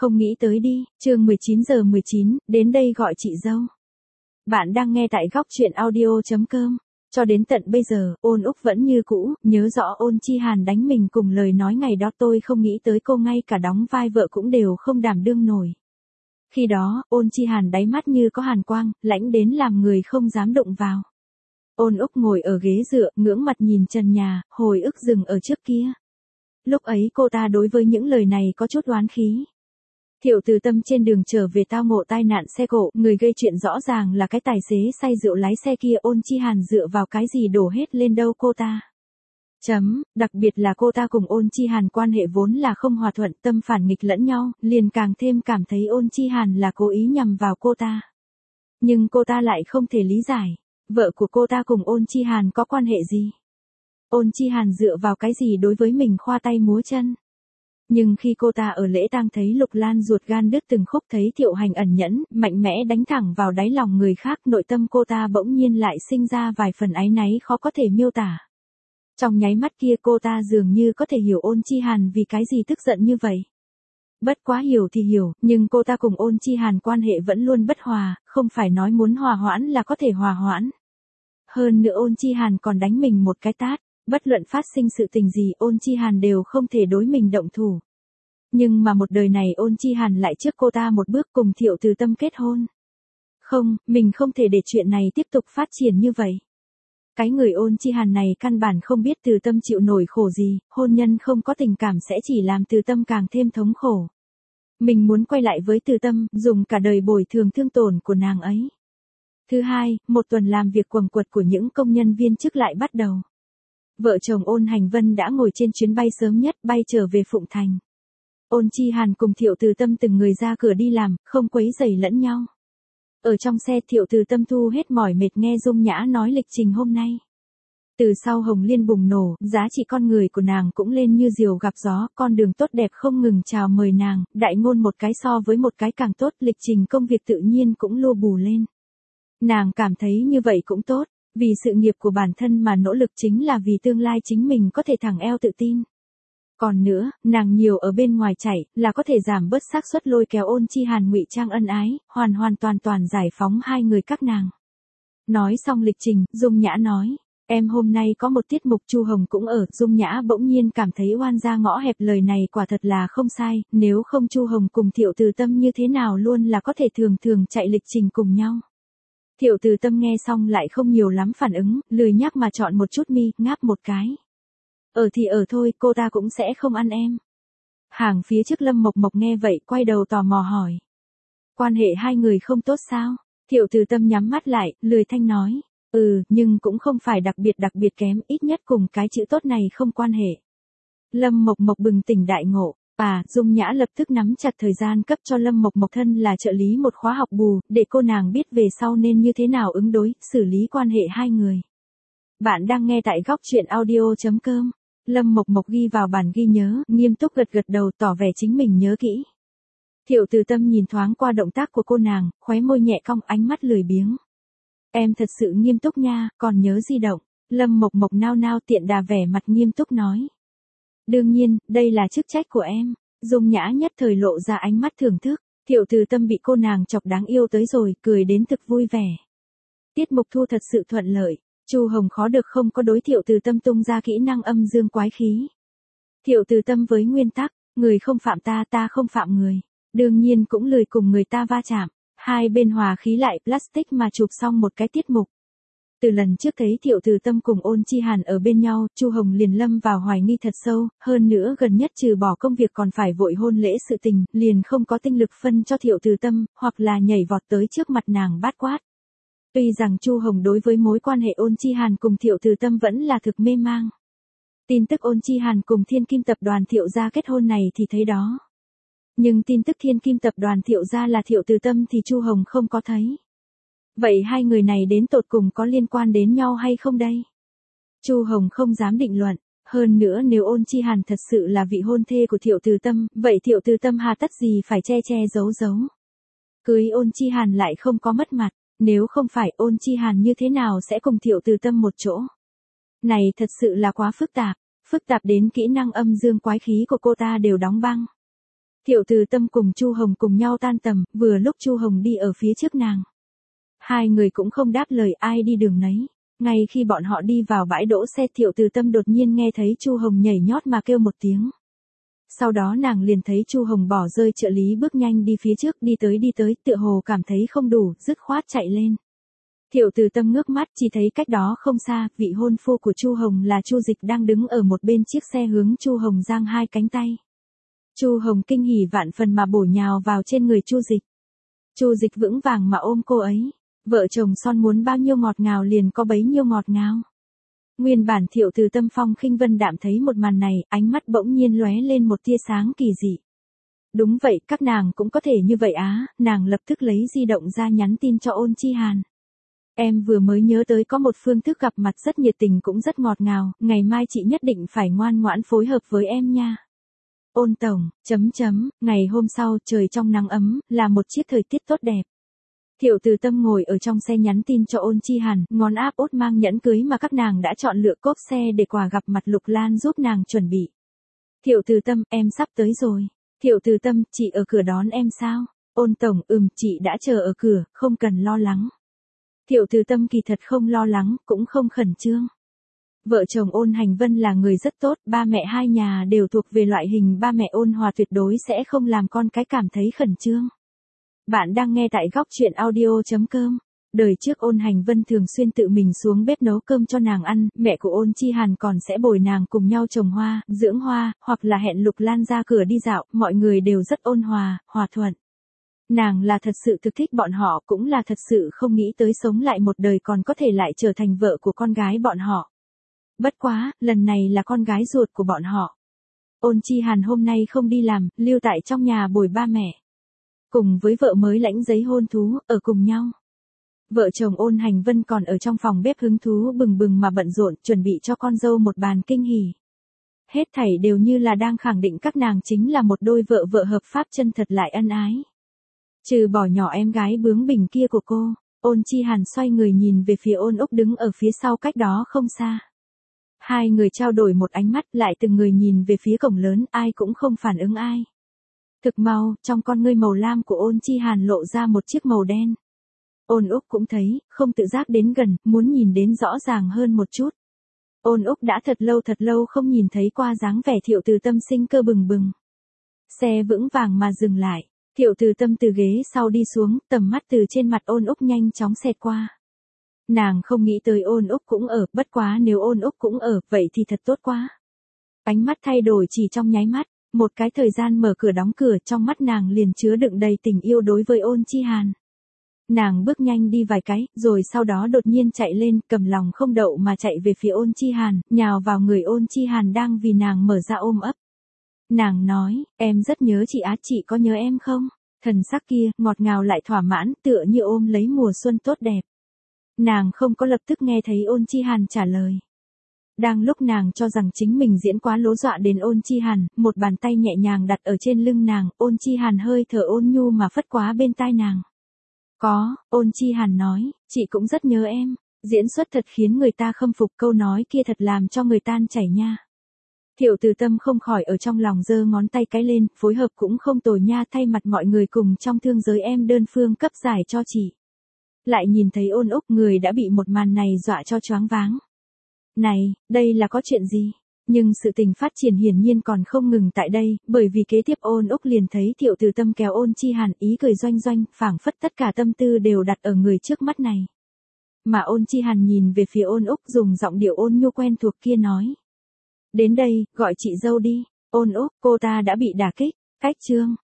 Không nghĩ tới đi, chương 19:19, đến đây gọi chị dâu. Bạn đang nghe tại góc truyện audio.com. Cho đến tận bây giờ, Ôn Úc vẫn như cũ, nhớ rõ Ôn Chi Hàn đánh mình cùng lời nói ngày đó tôi không nghĩ tới cô ngay cả đóng vai vợ cũng đều không đảm đương nổi. Khi đó, Ôn Chi Hàn đáy mắt như có hàn quang, lãnh đến làm người không dám đụng vào. Ôn Úc ngồi ở ghế dựa, ngưỡng mặt nhìn trần nhà, hồi ức dừng ở trước kia. Lúc ấy cô ta đối với những lời này có chút oán khí. Thiệu Từ Tâm trên đường trở về tao ngộ tai nạn xe cộ, người gây chuyện rõ ràng là cái tài xế say rượu lái xe kia. Ôn Chi Hàn dựa vào cái gì đổ hết lên đâu cô ta. Đặc biệt là cô ta cùng Ôn Chi Hàn quan hệ vốn là không hòa thuận, tâm phản nghịch lẫn nhau, liền càng thêm cảm thấy Ôn Chi Hàn là cố ý nhằm vào cô ta. Nhưng cô ta lại không thể lý giải, vợ của cô ta cùng Ôn Chi Hàn có quan hệ gì? Ôn Chi Hàn dựa vào cái gì đối với mình khoa tay múa chân? Nhưng khi cô ta ở lễ tang thấy Lục Lan ruột gan đứt từng khúc, thấy Thiệu Hành ẩn nhẫn, mạnh mẽ đánh thẳng vào đáy lòng người khác, nội tâm cô ta bỗng nhiên lại sinh ra vài phần áy náy khó có thể miêu tả. Trong nháy mắt kia cô ta dường như có thể hiểu Ôn Chi Hàn vì cái gì tức giận như vậy. Bất quá hiểu thì hiểu, nhưng cô ta cùng Ôn Chi Hàn quan hệ vẫn luôn bất hòa, không phải nói muốn hòa hoãn là có thể hòa hoãn. Hơn nữa Ôn Chi Hàn còn đánh mình một cái tát. Bất luận phát sinh sự tình gì, Ôn Chi Hàn đều không thể đối mình động thủ. Nhưng mà một đời này Ôn Chi Hàn lại trước cô ta một bước cùng Thiệu Từ Tâm kết hôn. Không, mình không thể để chuyện này tiếp tục phát triển như vậy. Cái người Ôn Chi Hàn này căn bản không biết Từ Tâm chịu nổi khổ gì, hôn nhân không có tình cảm sẽ chỉ làm Từ Tâm càng thêm thống khổ. Mình muốn quay lại với Từ Tâm, dùng cả đời bồi thường thương tổn của nàng ấy. Thứ hai, một tuần làm việc quần quật của những công nhân viên chức lại bắt đầu. Vợ chồng Ôn Hành Vân đã ngồi trên chuyến bay sớm nhất, bay trở về Phụng Thành. Ôn Chi Hàn cùng Thiệu Từ Tâm từng người ra cửa đi làm, không quấy rầy lẫn nhau. Ở trong xe Thiệu Từ Tâm thu hết mỏi mệt nghe Dung Nhã nói lịch trình hôm nay. Từ sau Hồng Liên bùng nổ, giá trị con người của nàng cũng lên như diều gặp gió, con đường tốt đẹp không ngừng chào mời nàng, đại ngôn một cái so với một cái càng tốt, lịch trình công việc tự nhiên cũng lua bù lên. Nàng cảm thấy như vậy cũng tốt. Vì sự nghiệp của bản thân mà nỗ lực chính là vì tương lai chính mình có thể thẳng eo tự tin. Còn nữa, nàng nhiều ở bên ngoài chạy, là có thể giảm bớt xác suất lôi kéo Ôn Chi Hàn ngụy trang ân ái, hoàn toàn giải phóng hai người các nàng. Nói xong lịch trình, Dung Nhã nói, em hôm nay có một tiết mục Chu Hồng cũng ở. Dung Nhã bỗng nhiên cảm thấy oan ra ngõ hẹp, lời này quả thật là không sai, nếu không Chu Hồng cùng Thiệu Từ Tâm như thế nào luôn là có thể thường chạy lịch trình cùng nhau. Thiệu Từ Tâm nghe xong lại không nhiều lắm phản ứng, lười nhác mà chọn một chút mi, ngáp một cái. Ở thì ở thôi, cô ta cũng sẽ không ăn em. Hàng phía trước Lâm Mộc Mộc nghe vậy, quay đầu tò mò hỏi. Quan hệ hai người không tốt sao? Thiệu Từ Tâm nhắm mắt lại, lười thanh nói. Nhưng cũng không phải đặc biệt kém, ít nhất cùng cái chữ tốt này không quan hệ. Lâm Mộc Mộc bừng tỉnh đại ngộ. Dung Nhã lập tức nắm chặt thời gian cấp cho Lâm Mộc Mộc thân là trợ lý một khóa học bù, để cô nàng biết về sau nên như thế nào ứng đối, xử lý quan hệ hai người. Bạn đang nghe tại góc truyện audio.com. Lâm Mộc Mộc ghi vào bản ghi nhớ, nghiêm túc gật đầu tỏ vẻ chính mình nhớ kỹ. Thiệu Từ Tâm nhìn thoáng qua động tác của cô nàng, khóe môi nhẹ cong, ánh mắt lười biếng. Em thật sự nghiêm túc nha, còn nhớ di động. Lâm Mộc Mộc nao tiện đà vẻ mặt nghiêm túc nói. Đương nhiên, đây là chức trách của em. Dung Nhã nhất thời lộ ra ánh mắt thưởng thức. Thiệu Từ Tâm bị cô nàng chọc đáng yêu tới rồi, cười đến thực vui vẻ. Tiết mục thu thật sự thuận lợi. Chu Hồng khó được không có đối Thiệu Từ Tâm tung ra kỹ năng âm dương quái khí. Thiệu Từ Tâm với nguyên tắc, người không phạm ta, ta không phạm người. Đương nhiên cũng lười cùng người ta va chạm. Hai bên hòa khí lại plastic mà chụp xong một cái tiết mục. Từ lần trước thấy Thiệu Từ Tâm cùng Ôn Chi Hàn ở bên nhau, Chu Hồng liền lâm vào hoài nghi thật sâu, hơn nữa gần nhất trừ bỏ công việc còn phải vội hôn lễ sự tình, liền không có tinh lực phân cho Thiệu Từ Tâm, hoặc là nhảy vọt tới trước mặt nàng bát quát. Tuy rằng Chu Hồng đối với mối quan hệ Ôn Chi Hàn cùng Thiệu Từ Tâm vẫn là thực mê mang. Tin tức Ôn Chi Hàn cùng Thiên Kim Tập đoàn Thiệu gia kết hôn này thì thấy đó. Nhưng tin tức Thiên Kim Tập đoàn Thiệu gia là Thiệu Từ Tâm thì Chu Hồng không có thấy. Vậy hai người này đến tột cùng có liên quan đến nhau hay không đây? Chu Hồng không dám định luận, hơn nữa nếu Ôn Chi Hàn thật sự là vị hôn thê của Thiệu Từ Tâm, vậy Thiệu Từ Tâm hà tất gì phải che giấu. Cưới Ôn Chi Hàn lại không có mất mặt, nếu không phải Ôn Chi Hàn như thế nào sẽ cùng Thiệu Từ Tâm một chỗ? Này thật sự là quá phức tạp đến kỹ năng âm dương quái khí của cô ta đều đóng băng. Thiệu Từ Tâm cùng Chu Hồng cùng nhau tan tầm, vừa lúc Chu Hồng đi ở phía trước nàng. Hai người cũng không đáp lời, ai đi đường nấy. Ngay khi bọn họ đi vào bãi đỗ xe, Thiệu Từ Tâm đột nhiên nghe thấy Chu Hồng nhảy nhót mà kêu một tiếng. Sau đó nàng liền thấy Chu Hồng bỏ rơi trợ lý bước nhanh đi phía trước, đi tới, tựa hồ cảm thấy không đủ, dứt khoát chạy lên. Thiệu Từ Tâm ngước mắt, chỉ thấy cách đó không xa, vị hôn phu của Chu Hồng là Chu Dịch đang đứng ở một bên chiếc xe hướng Chu Hồng giang hai cánh tay. Chu Hồng kinh hỉ vạn phần mà bổ nhào vào trên người Chu Dịch. Chu Dịch vững vàng mà ôm cô ấy. Vợ chồng son muốn bao nhiêu ngọt ngào liền có bấy nhiêu ngọt ngào. Nguyên bản Thiệu Từ Tâm phong khinh vân đạm thấy một màn này, ánh mắt bỗng nhiên lóe lên một tia sáng kỳ dị. Đúng vậy, các nàng cũng có thể như vậy á, nàng lập tức lấy di động ra nhắn tin cho Ôn Chi Hàn. Em vừa mới nhớ tới có một phương thức gặp mặt rất nhiệt tình cũng rất ngọt ngào, ngày mai chị nhất định phải ngoan ngoãn phối hợp với em nha. Ôn tổng, ngày hôm sau trời trong nắng ấm, là một chiếc thời tiết tốt đẹp. Thiệu Từ Tâm ngồi ở trong xe nhắn tin cho Ôn Chi Hàn, ngón áp út mang nhẫn cưới mà các nàng đã chọn lựa cốp xe để quà gặp mặt Lục Lan giúp nàng chuẩn bị. Thiệu Từ Tâm, em sắp tới rồi. Thiệu Từ Tâm, chị ở cửa đón em sao? Ôn tổng, chị đã chờ ở cửa, không cần lo lắng. Thiệu Từ Tâm kỳ thật không lo lắng, cũng không khẩn trương. Vợ chồng Ôn Hành Vân là người rất tốt, ba mẹ hai nhà đều thuộc về loại hình ba mẹ ôn hòa, tuyệt đối sẽ không làm con cái cảm thấy khẩn trương. Bạn đang nghe tại góc truyện audio.com. Đời trước Ôn Hành Vân thường xuyên tự mình xuống bếp nấu cơm cho nàng ăn, mẹ của Ôn Chi Hàn còn sẽ bồi nàng cùng nhau trồng hoa, dưỡng hoa, hoặc là hẹn Lục Lan ra cửa đi dạo, mọi người đều rất ôn hòa, hòa thuận. Nàng là thật sự thực thích bọn họ, cũng là thật sự không nghĩ tới sống lại một đời còn có thể lại trở thành vợ của con gái bọn họ. Bất quá, lần này là con gái ruột của bọn họ. Ôn Chi Hàn hôm nay không đi làm, lưu tại trong nhà bồi ba mẹ. Cùng với vợ mới lãnh giấy hôn thú, ở cùng nhau. Vợ chồng Ôn Hành Vân còn ở trong phòng bếp hứng thú bừng bừng mà bận rộn, chuẩn bị cho con dâu một bàn kinh hỉ. Hết thảy đều như là đang khẳng định các nàng chính là một đôi vợ vợ hợp pháp chân thật lại ân ái. Trừ bỏ nhỏ em gái bướng bỉnh kia của cô, Ôn Chi Hàn xoay người nhìn về phía Ôn Úc đứng ở phía sau cách đó không xa. Hai người trao đổi một ánh mắt, lại từng người nhìn về phía cổng lớn, ai cũng không phản ứng ai. Thực mau, trong con ngươi màu lam của Ôn Chi Hàn lộ ra một chiếc màu đen. Ôn Úc cũng thấy, không tự giác đến gần, muốn nhìn đến rõ ràng hơn một chút. Ôn Úc đã thật lâu không nhìn thấy qua dáng vẻ Thiệu Từ Tâm sinh cơ bừng bừng. Xe vững vàng mà dừng lại. Thiệu Từ Tâm từ ghế sau đi xuống, tầm mắt từ trên mặt Ôn Úc nhanh chóng xẹt qua. Nàng không nghĩ tới Ôn Úc cũng ở, bất quá nếu Ôn Úc cũng ở, vậy thì thật tốt quá. Ánh mắt thay đổi chỉ trong nháy mắt, một cái thời gian mở cửa đóng cửa, trong mắt nàng liền chứa đựng đầy tình yêu đối với Ôn Chi Hàn. Nàng bước nhanh đi vài cái, rồi sau đó đột nhiên chạy lên, cầm lòng không đậu mà chạy về phía Ôn Chi Hàn, nhào vào người Ôn Chi Hàn đang vì nàng mở ra ôm ấp. Nàng nói, em rất nhớ chị á, chị có nhớ em không? Thần sắc kia, ngọt ngào lại thỏa mãn, tựa như ôm lấy mùa xuân tốt đẹp. Nàng không có lập tức nghe thấy Ôn Chi Hàn trả lời. Đang lúc nàng cho rằng chính mình diễn quá lố dọa đến Ôn Chi Hàn, một bàn tay nhẹ nhàng đặt ở trên lưng nàng, Ôn Chi Hàn hơi thở ôn nhu mà phất quá bên tai nàng. Có, Ôn Chi Hàn nói, chị cũng rất nhớ em. Diễn xuất thật khiến người ta khâm phục, câu nói kia thật làm cho người tan chảy nha. Thiệu Từ Tâm không khỏi ở trong lòng giơ ngón tay cái lên, phối hợp cũng không tồi nha, thay mặt mọi người cùng trong thương giới em đơn phương cấp giải cho chị. Lại nhìn thấy Ôn Úc, người đã bị một màn này dọa cho choáng váng. Này, đây là có chuyện gì? Nhưng sự tình phát triển hiển nhiên còn không ngừng tại đây, bởi vì kế tiếp Ôn Úc liền thấy Thiệu Từ Tâm kéo Ôn Chi Hàn, ý cười doanh doanh, phảng phất tất cả tâm tư đều đặt ở người trước mắt này. Mà Ôn Chi Hàn nhìn về phía Ôn Úc, dùng giọng điệu ôn nhu quen thuộc kia nói. Đến đây, gọi chị dâu đi. Ôn Úc, cô ta đã bị đả kích. Cách chương.